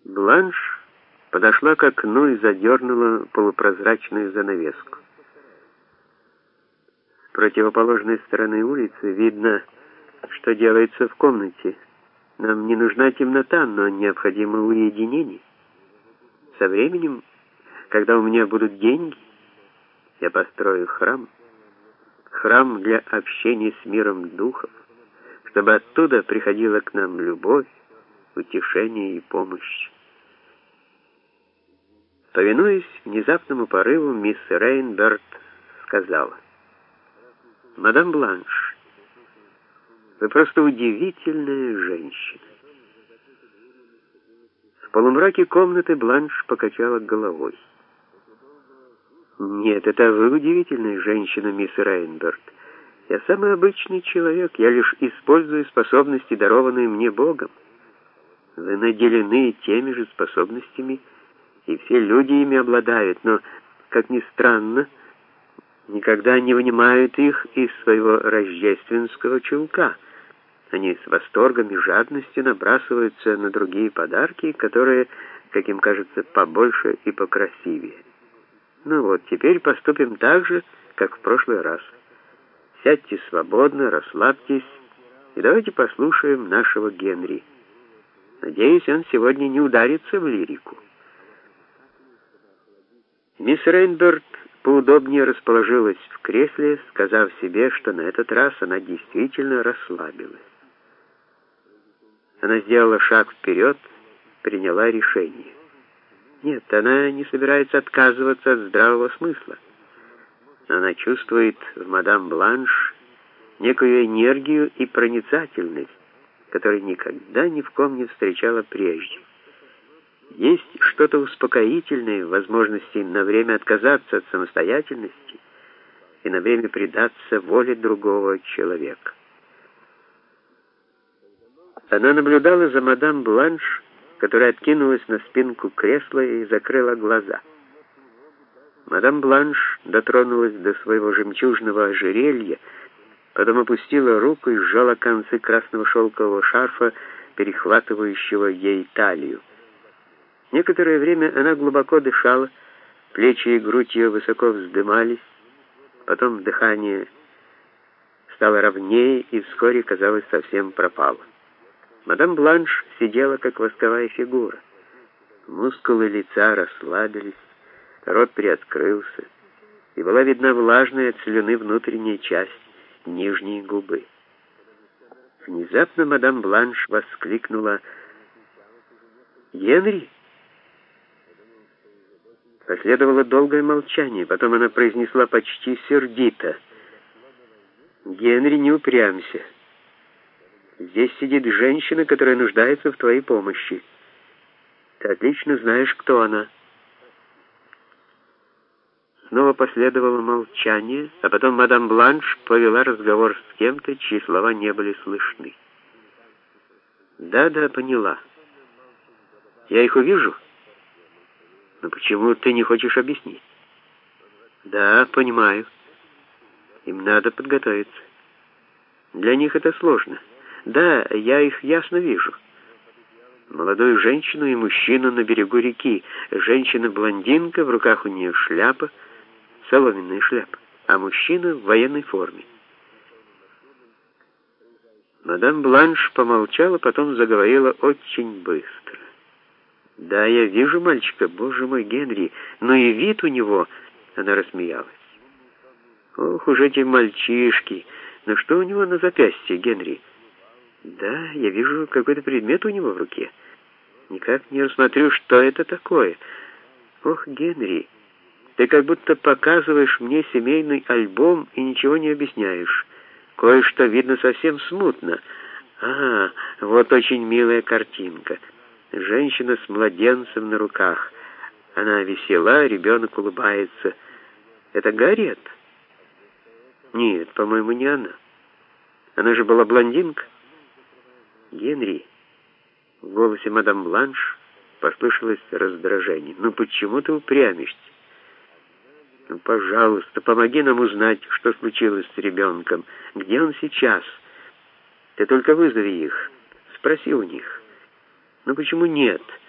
Бланш подошла к окну и задернула полупрозрачную занавеску. С противоположной стороны улицы видно, что делается в комнате. Нам не нужна темнота, но необходимо уединение. Со временем, когда у меня будут деньги, я построю храм для общения с миром духов, чтобы оттуда приходила к нам любовь, утешение и помощь. Повинуясь внезапному порыву, мисс Рейнберт сказала: «Мадам Бланш, вы просто удивительная женщина». В полумраке комнаты Бланш покачала головой. «Нет, это вы удивительная женщина, мисс Рейнберт. Я самый обычный человек, я лишь использую способности, дарованные мне Богом. Вы наделены теми же способностями, и все люди ими обладают, но, как ни странно, никогда не вынимают их из своего рождественского чулка. Они с восторгом и жадностью набрасываются на другие подарки, которые, как им кажется, побольше и покрасивее. Ну вот, теперь поступим так же, как в прошлый раз. Сядьте свободно, расслабьтесь, и давайте послушаем нашего Генри. Надеюсь, он сегодня не ударится в лирику». Мисс Рейнберт поудобнее расположилась в кресле, сказав себе, что на этот раз она действительно расслабилась. Она сделала шаг вперед, приняла решение. Нет, она не собирается отказываться от здравого смысла. Она чувствует в мадам Бланш некую энергию и проницательность, которой никогда ни в ком не встречала прежде. Есть что-то успокоительное в возможности на время отказаться от самостоятельности и на время предаться воле другого человека. Она наблюдала за мадам Бланш, которая откинулась на спинку кресла и закрыла глаза. Мадам Бланш дотронулась до своего жемчужного ожерелья, потом опустила руку и сжала концы красного шелкового шарфа, перехватывающего ей талию. Некоторое время она глубоко дышала, плечи и грудь ее высоко вздымались, потом дыхание стало ровнее и вскоре, казалось, совсем пропало. Мадам Бланш сидела, как восковая фигура. Мускулы лица расслабились, рот приоткрылся, и была видна влажная от слюны внутренняя часть нижней губы. Внезапно мадам Бланш воскликнула: «Генри!» Последовало долгое молчание, потом она произнесла почти сердито: «Генри, не упрямься. Здесь сидит женщина, которая нуждается в твоей помощи. Ты отлично знаешь, кто она». Снова последовало молчание, а потом мадам Бланш повела разговор с кем-то, чьи слова не были слышны. «Да, поняла. Я их увижу? Но почему ты не хочешь объяснить?» «Да, понимаю. Им надо подготовиться. Для них это сложно. Да, я их ясно вижу. Молодую женщину и мужчину на берегу реки. Женщина-блондинка, в руках у нее шляпа, соломенная шляпа, а мужчина в военной форме». Мадам Бланш помолчала, потом заговорила очень быстро. «Да, я вижу мальчика, боже мой, Генри, но и вид у него...» Она рассмеялась. «Ох уж эти мальчишки! Но что у него на запястье, Генри?» «Да, я вижу какой-то предмет у него в руке. Никак не рассмотрю, что это такое. Ох, Генри, ты как будто показываешь мне семейный альбом и ничего не объясняешь. Кое-что видно совсем смутно. Вот очень милая картинка. Женщина с младенцем на руках. Она весела, ребенок улыбается. Это Гарриет?» «Нет, по-моему, не она. Она же была блондинка». «Генри», в голосе мадам Бланш послышалось раздражение. «Ну почему ты упрямишься? Ну, пожалуйста, помоги нам узнать, что случилось с ребенком. Где он сейчас? Ты только вызови их, спроси у них». «Ну почему нет?»